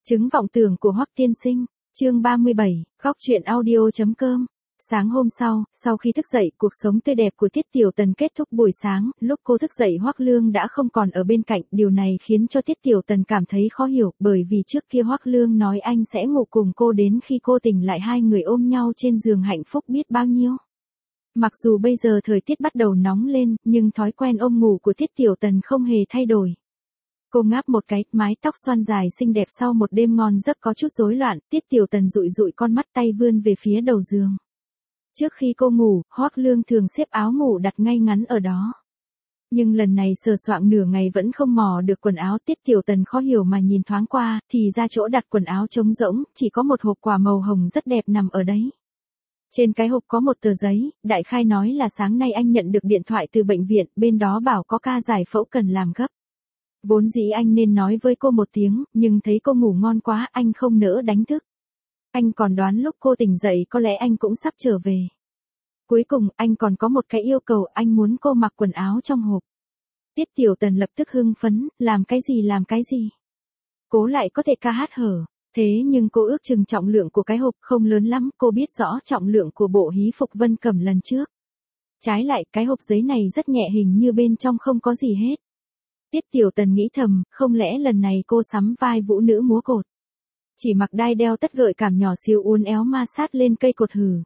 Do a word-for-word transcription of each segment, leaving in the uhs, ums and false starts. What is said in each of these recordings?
Chứng vọng tưởng của Hoắc tiên sinh, chương ba mươi bảy, góc truyện audio chấm com. Sáng hôm sau, sau khi thức dậy, cuộc sống tươi đẹp của Tiết Tiểu Tần kết thúc buổi sáng, lúc cô thức dậy Hoắc Lương đã không còn ở bên cạnh, điều này khiến cho Tiết Tiểu Tần cảm thấy khó hiểu, bởi vì trước kia Hoắc Lương nói anh sẽ ngủ cùng cô đến khi cô tỉnh lại hai người ôm nhau trên giường hạnh phúc biết bao nhiêu. Mặc dù bây giờ thời tiết bắt đầu nóng lên, nhưng thói quen ôm ngủ của Tiết Tiểu Tần không hề thay đổi. Cô ngáp một cái, mái tóc xoăn dài xinh đẹp sau một đêm ngon giấc có chút rối loạn, Tiết Tiểu Tần dụi dụi con mắt tay vươn về phía đầu giường. Trước khi cô ngủ, Hoắc Lương thường xếp áo ngủ đặt ngay ngắn ở đó. Nhưng lần này sờ soạng nửa ngày vẫn không mò được quần áo, Tiết Tiểu Tần khó hiểu mà nhìn thoáng qua, thì ra chỗ đặt quần áo trống rỗng, chỉ có một hộp quà màu hồng rất đẹp nằm ở đấy. Trên cái hộp có một tờ giấy, đại khai nói là sáng nay anh nhận được điện thoại từ bệnh viện, bên đó bảo có ca giải phẫu cần làm gấp. Vốn dĩ anh nên nói với cô một tiếng, nhưng thấy cô ngủ ngon quá, anh không nỡ đánh thức. Anh còn đoán lúc cô tỉnh dậy có lẽ anh cũng sắp trở về. Cuối cùng, anh còn có một cái yêu cầu, anh muốn cô mặc quần áo trong hộp. Tiết Tiểu Tần lập tức hưng phấn, làm cái gì làm cái gì. Cố lại có thể ca hát hở. Thế nhưng cô ước chừng trọng lượng của cái hộp không lớn lắm, cô biết rõ trọng lượng của bộ hí phục Vân Cẩm lần trước. Trái lại, cái hộp giấy này rất nhẹ, hình như bên trong không có gì hết. Tiết Tiểu Tần nghĩ thầm, không lẽ lần này cô sắm vai vũ nữ múa cột. Chỉ mặc đai đeo tất gợi cảm nhỏ xíu uốn éo ma sát lên cây cột hừ.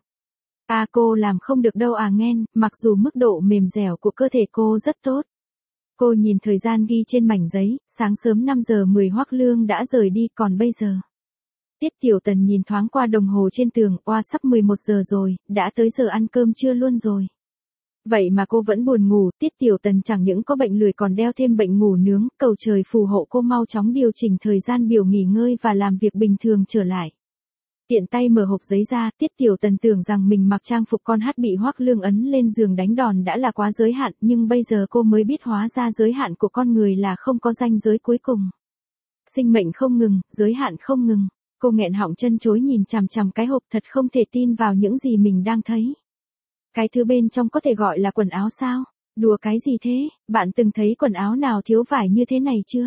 À cô làm không được đâu à nghen, mặc dù mức độ mềm dẻo của cơ thể cô rất tốt. Cô nhìn thời gian ghi trên mảnh giấy, sáng sớm năm giờ mười Hoắc Lương đã rời đi, còn bây giờ. Tiết Tiểu Tần nhìn thoáng qua đồng hồ trên tường, oa sắp mười một giờ rồi, đã tới giờ ăn cơm trưa luôn rồi. Vậy mà cô vẫn buồn ngủ, Tiết Tiểu Tần chẳng những có bệnh lười còn đeo thêm bệnh ngủ nướng, cầu trời phù hộ cô mau chóng điều chỉnh thời gian biểu nghỉ ngơi và làm việc bình thường trở lại. Tiện tay mở hộp giấy ra, Tiết Tiểu Tần tưởng rằng mình mặc trang phục con hát bị Hoắc Lương ấn lên giường đánh đòn đã là quá giới hạn, nhưng bây giờ cô mới biết hóa ra giới hạn của con người là không có ranh giới cuối cùng. Sinh mệnh không ngừng, giới hạn không ngừng. Cô nghẹn họng chân chối nhìn chằm chằm cái hộp, thật không thể tin vào những gì mình đang thấy. Cái thứ bên trong có thể gọi là quần áo sao? Đùa cái gì thế, bạn từng thấy quần áo nào thiếu vải như thế này chưa?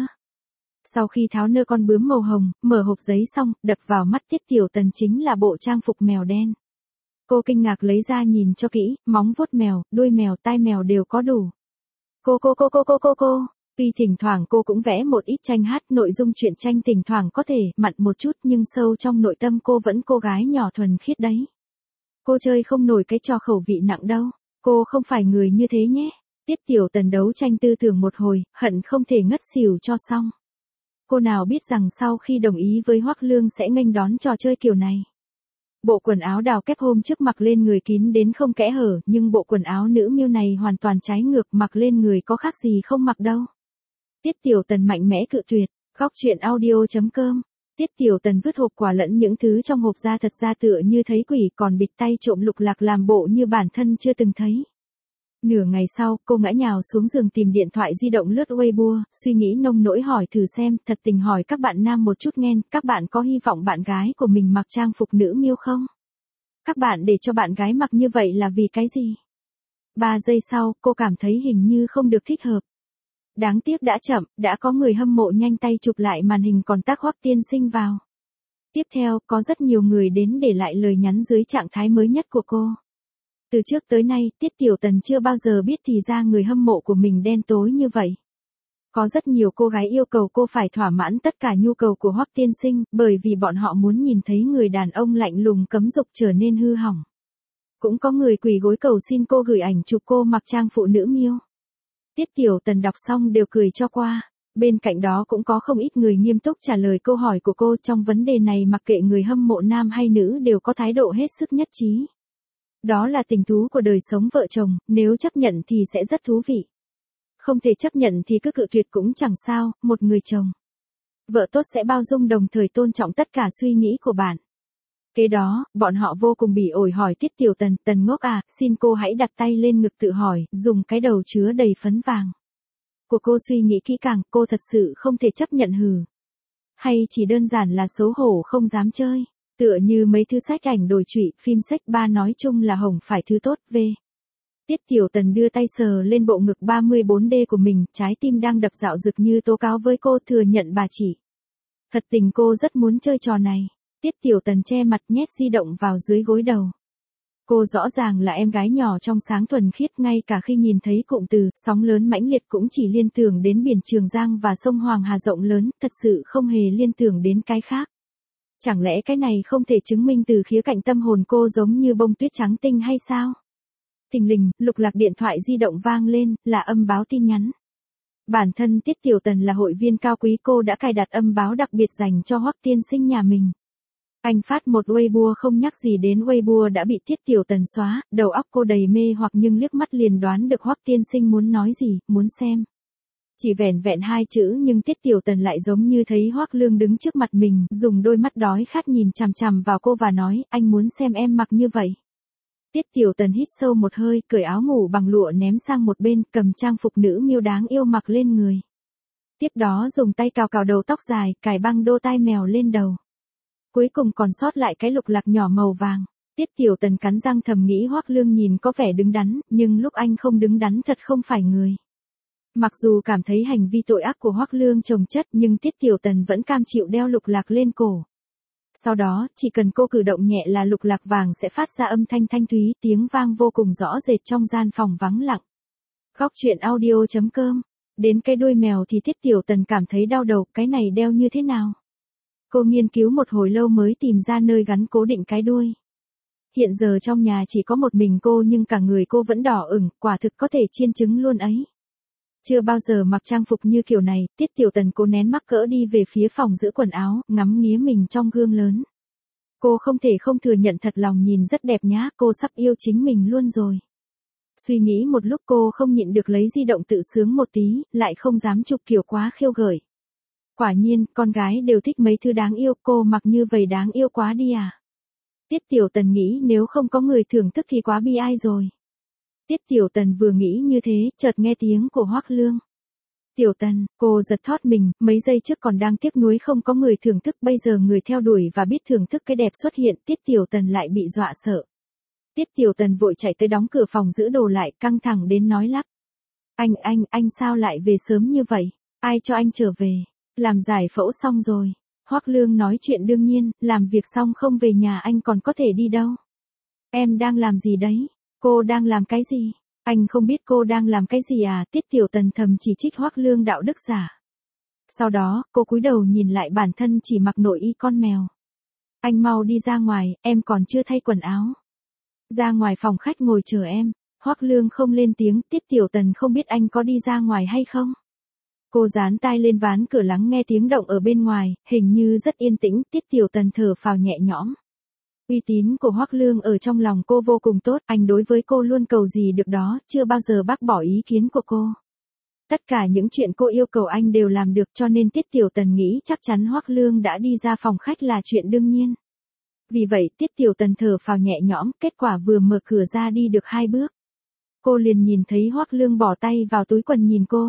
Sau khi tháo nơ con bướm màu hồng, mở hộp giấy xong, đập vào mắt Tiết Tiểu Tần chính là bộ trang phục mèo đen. Cô kinh ngạc lấy ra nhìn cho kỹ, móng vuốt mèo, đuôi mèo, tai mèo đều có đủ. Cô cô cô cô cô cô cô. Tuy thỉnh thoảng cô cũng vẽ một ít tranh hát, nội dung truyện tranh thỉnh thoảng có thể mặn một chút, nhưng sâu trong nội tâm cô vẫn cô gái nhỏ thuần khiết đấy. Cô chơi không nổi cái trò khẩu vị nặng đâu, cô không phải người như thế nhé. Tiết Tiểu Tần đấu tranh tư tưởng một hồi, hận không thể ngất xỉu cho xong. Cô nào biết rằng sau khi đồng ý với Hoắc Lương sẽ nghênh đón trò chơi kiểu này. Bộ quần áo đào kép hôm trước mặc lên người kín đến không kẽ hở, nhưng bộ quần áo nữ miêu này hoàn toàn trái ngược, mặc lên người có khác gì không mặc đâu. Tiết Tiểu Tần mạnh mẽ cự tuyệt, góc truyện audio chấm com. Tiết Tiểu Tần vứt hộp quà lẫn những thứ trong hộp ra, thật ra tựa như thấy quỷ, còn bịt tay trộm lục lạc làm bộ như bản thân chưa từng thấy. Nửa ngày sau, cô ngã nhào xuống giường tìm điện thoại di động lướt Weibo, suy nghĩ nông nỗi hỏi thử xem, thật tình hỏi các bạn nam một chút nghe, các bạn có hy vọng bạn gái của mình mặc trang phục nữ miêu không? Các bạn để cho bạn gái mặc như vậy là vì cái gì? Ba giây sau, cô cảm thấy hình như không được thích hợp. Đáng tiếc đã chậm, đã có người hâm mộ nhanh tay chụp lại màn hình còn tác Hoắc tiên sinh vào. Tiếp theo, có rất nhiều người đến để lại lời nhắn dưới trạng thái mới nhất của cô. Từ trước tới nay, Tiết Tiểu Tần chưa bao giờ biết thì ra người hâm mộ của mình đen tối như vậy. Có rất nhiều cô gái yêu cầu cô phải thỏa mãn tất cả nhu cầu của Hoắc tiên sinh, bởi vì bọn họ muốn nhìn thấy người đàn ông lạnh lùng cấm dục trở nên hư hỏng. Cũng có người quỳ gối cầu xin cô gửi ảnh chụp cô mặc trang phụ nữ miêu. Tiết Tiểu Tần đọc xong đều cười cho qua. Bên cạnh đó cũng có không ít người nghiêm túc trả lời câu hỏi của cô, trong vấn đề này mặc kệ người hâm mộ nam hay nữ đều có thái độ hết sức nhất trí. Đó là tình thú của đời sống vợ chồng, nếu chấp nhận thì sẽ rất thú vị. Không thể chấp nhận thì cứ cự tuyệt cũng chẳng sao, một người chồng. Vợ tốt sẽ bao dung đồng thời tôn trọng tất cả suy nghĩ của bạn. Kế đó, bọn họ vô cùng bỉ ổi hỏi Tiết Tiểu Tần, Tần ngốc à, xin cô hãy đặt tay lên ngực tự hỏi, dùng cái đầu chứa đầy phấn vàng. Của cô suy nghĩ kỹ càng, cô thật sự không thể chấp nhận hừ. Hay chỉ đơn giản là xấu hổ không dám chơi. Tựa như mấy thứ sách ảnh đồi trụy, phim sách ba nói chung là hồng phải thứ tốt, về. Tiết Tiểu Tần đưa tay sờ lên bộ ngực ba mươi bốn D của mình, trái tim đang đập dạo dực như tố cáo với cô, thừa nhận bà chị. Thật tình cô rất muốn chơi trò này. Tiết Tiểu Tần che mặt nhét di động vào dưới gối đầu. Cô rõ ràng là em gái nhỏ trong sáng thuần khiết, ngay cả khi nhìn thấy cụm từ sóng lớn mãnh liệt cũng chỉ liên tưởng đến biển Trường Giang và sông Hoàng Hà rộng lớn, thật sự không hề liên tưởng đến cái khác. Chẳng lẽ cái này không thể chứng minh từ khía cạnh tâm hồn cô giống như bông tuyết trắng tinh hay sao? Thình lình, Lục Lạc điện thoại di động vang lên, là âm báo tin nhắn. Bản thân Tiết Tiểu Tần là hội viên cao quý, cô đã cài đặt âm báo đặc biệt dành cho Hoắc tiên sinh nhà mình. Anh phát một Weibo không nhắc gì đến Weibo đã bị Tiết Tiểu Tần xóa, đầu óc cô đầy mê hoặc nhưng liếc mắt liền đoán được Hoắc tiên sinh muốn nói gì, muốn xem. Chỉ vẻn vẹn hai chữ nhưng Tiết Tiểu Tần lại giống như thấy Hoắc Lương đứng trước mặt mình, dùng đôi mắt đói khát nhìn chằm chằm vào cô và nói, anh muốn xem em mặc như vậy. Tiết Tiểu Tần hít sâu một hơi, cởi áo ngủ bằng lụa ném sang một bên, cầm trang phục nữ miêu đáng yêu mặc lên người. Tiếp đó dùng tay cào cào đầu tóc dài, cài băng đô tai mèo lên đầu. Cuối cùng còn sót lại cái lục lạc nhỏ màu vàng. Tiết Tiểu Tần cắn răng thầm nghĩ Hoắc Lương nhìn có vẻ đứng đắn, nhưng lúc anh không đứng đắn thật không phải người. Mặc dù cảm thấy hành vi tội ác của Hoắc Lương chồng chất nhưng Tiết Tiểu Tần vẫn cam chịu đeo lục lạc lên cổ. Sau đó, chỉ cần cô cử động nhẹ là lục lạc vàng sẽ phát ra âm thanh thanh thúy, tiếng vang vô cùng rõ rệt trong gian phòng vắng lặng. Góc truyện audio chấm com. Đến cái đuôi mèo thì Tiết Tiểu Tần cảm thấy đau đầu, cái này đeo như thế nào? Cô nghiên cứu một hồi lâu mới tìm ra nơi gắn cố định cái đuôi. Hiện giờ trong nhà chỉ có một mình cô nhưng cả người cô vẫn đỏ ửng, quả thực có thể chiên trứng luôn ấy. Chưa bao giờ mặc trang phục như kiểu này, Tiết Tiểu Tần cố nén mắc cỡ đi về phía phòng giữ quần áo, ngắm nghía mình trong gương lớn. Cô không thể không thừa nhận thật lòng nhìn rất đẹp nhá, cô sắp yêu chính mình luôn rồi. Suy nghĩ một lúc cô không nhịn được lấy di động tự sướng một tí, lại không dám chụp kiểu quá khiêu gợi. Quả nhiên, con gái đều thích mấy thứ đáng yêu, cô mặc như vậy đáng yêu quá đi à. Tiết Tiểu Tần nghĩ nếu không có người thưởng thức thì quá bi ai rồi. Tiết Tiểu Tần vừa nghĩ như thế, chợt nghe tiếng của Hoắc Lương. Tiểu Tần, cô giật thót mình, mấy giây trước còn đang tiếc nuối không có người thưởng thức, bây giờ người theo đuổi và biết thưởng thức cái đẹp xuất hiện, Tiết Tiểu Tần lại bị dọa sợ. Tiết Tiểu Tần vội chạy tới đóng cửa phòng giữ đồ lại, căng thẳng đến nói lắp. Anh, anh, anh sao lại về sớm như vậy? Ai cho anh trở về? Làm giải phẫu xong rồi. Hoắc Lương nói chuyện đương nhiên, làm việc xong không về nhà anh còn có thể đi đâu. Em đang làm gì đấy? Cô đang làm cái gì? Anh không biết cô đang làm cái gì à? Tiết Tiểu Tần thầm chỉ trích Hoắc Lương đạo đức giả. Sau đó, cô cúi đầu nhìn lại bản thân chỉ mặc nội y con mèo. Anh mau đi ra ngoài, em còn chưa thay quần áo. Ra ngoài phòng khách ngồi chờ em. Hoắc Lương không lên tiếng, Tiết Tiểu Tần không biết anh có đi ra ngoài hay không. Cô dán tai lên ván cửa lắng nghe tiếng động ở bên ngoài, hình như rất yên tĩnh, Tiết Tiểu Tần thở phào nhẹ nhõm. Uy tín của Hoắc Lương ở trong lòng cô vô cùng tốt, anh đối với cô luôn cầu gì được đó, chưa bao giờ bác bỏ ý kiến của cô. Tất cả những chuyện cô yêu cầu anh đều làm được cho nên Tiết Tiểu Tần nghĩ chắc chắn Hoắc Lương đã đi ra phòng khách là chuyện đương nhiên. Vì vậy Tiết Tiểu Tần thở phào nhẹ nhõm, kết quả vừa mở cửa ra đi được hai bước. Cô liền nhìn thấy Hoắc Lương bỏ tay vào túi quần nhìn cô.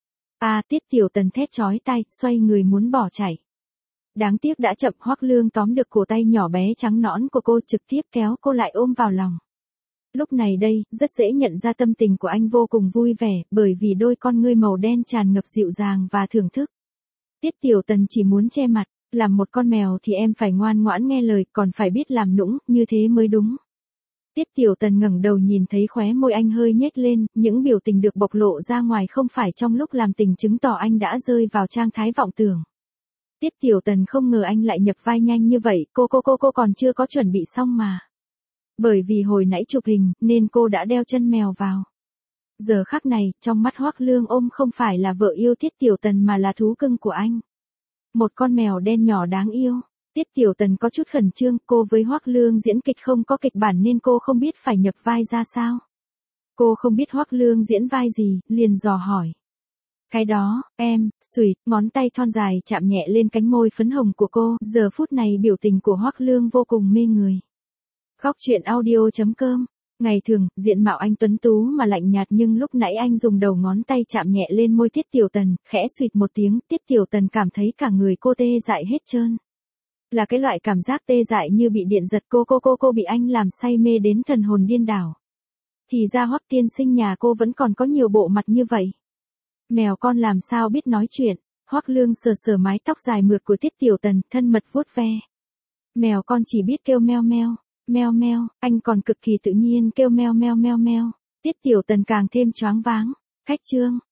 À, Tiết Tiểu Tần thét chói tai, xoay người muốn bỏ chạy. Đáng tiếc đã chậm, Hoắc Lương tóm được cổ tay nhỏ bé trắng nõn của cô trực tiếp kéo cô lại ôm vào lòng. Lúc này đây, rất dễ nhận ra tâm tình của anh vô cùng vui vẻ, bởi vì đôi con ngươi màu đen tràn ngập dịu dàng và thưởng thức. Tiết Tiểu Tần chỉ muốn che mặt, làm một con mèo thì em phải ngoan ngoãn nghe lời, còn phải biết làm nũng, như thế mới đúng. Tiết Tiểu Tần ngẩng đầu nhìn thấy khóe môi anh hơi nhếch lên, những biểu tình được bộc lộ ra ngoài không phải trong lúc làm tình chứng tỏ anh đã rơi vào trạng thái vọng tưởng. Tiết Tiểu Tần không ngờ anh lại nhập vai nhanh như vậy, cô cô cô cô còn chưa có chuẩn bị xong mà. Bởi vì hồi nãy chụp hình, nên cô đã đeo chân mèo vào. Giờ khắc này, trong mắt Hoắc Lương ôm không phải là vợ yêu Tiết Tiểu Tần mà là thú cưng của anh. Một con mèo đen nhỏ đáng yêu. Tiết Tiểu Tần có chút khẩn trương, cô với Hoắc Lương diễn kịch không có kịch bản nên cô không biết phải nhập vai ra sao. Cô không biết Hoắc Lương diễn vai gì, liền dò hỏi. Cái đó, em, xùi, ngón tay thon dài chạm nhẹ lên cánh môi phấn hồng của cô, giờ phút này biểu tình của Hoắc Lương vô cùng mê người. Góc truyện audio chấm com. Ngày thường, diện mạo anh tuấn tú mà lạnh nhạt nhưng lúc nãy anh dùng đầu ngón tay chạm nhẹ lên môi Tiết Tiểu Tần, khẽ xuyệt một tiếng, Tiết Tiểu Tần cảm thấy cả người cô tê dại hết trơn. Là cái loại cảm giác tê dại như bị điện giật, cô cô cô cô bị anh làm say mê đến thần hồn điên đảo. Thì ra Hoắc tiên sinh nhà cô vẫn còn có nhiều bộ mặt như vậy. Mèo con làm sao biết nói chuyện, Hoắc Lương sờ sờ mái tóc dài mượt của Tiết Tiểu Tần, thân mật vuốt ve. Mèo con chỉ biết kêu meo meo, meo meo, anh còn cực kỳ tự nhiên kêu meo meo meo meo. Tiết Tiểu Tần càng thêm choáng váng. Khách trương,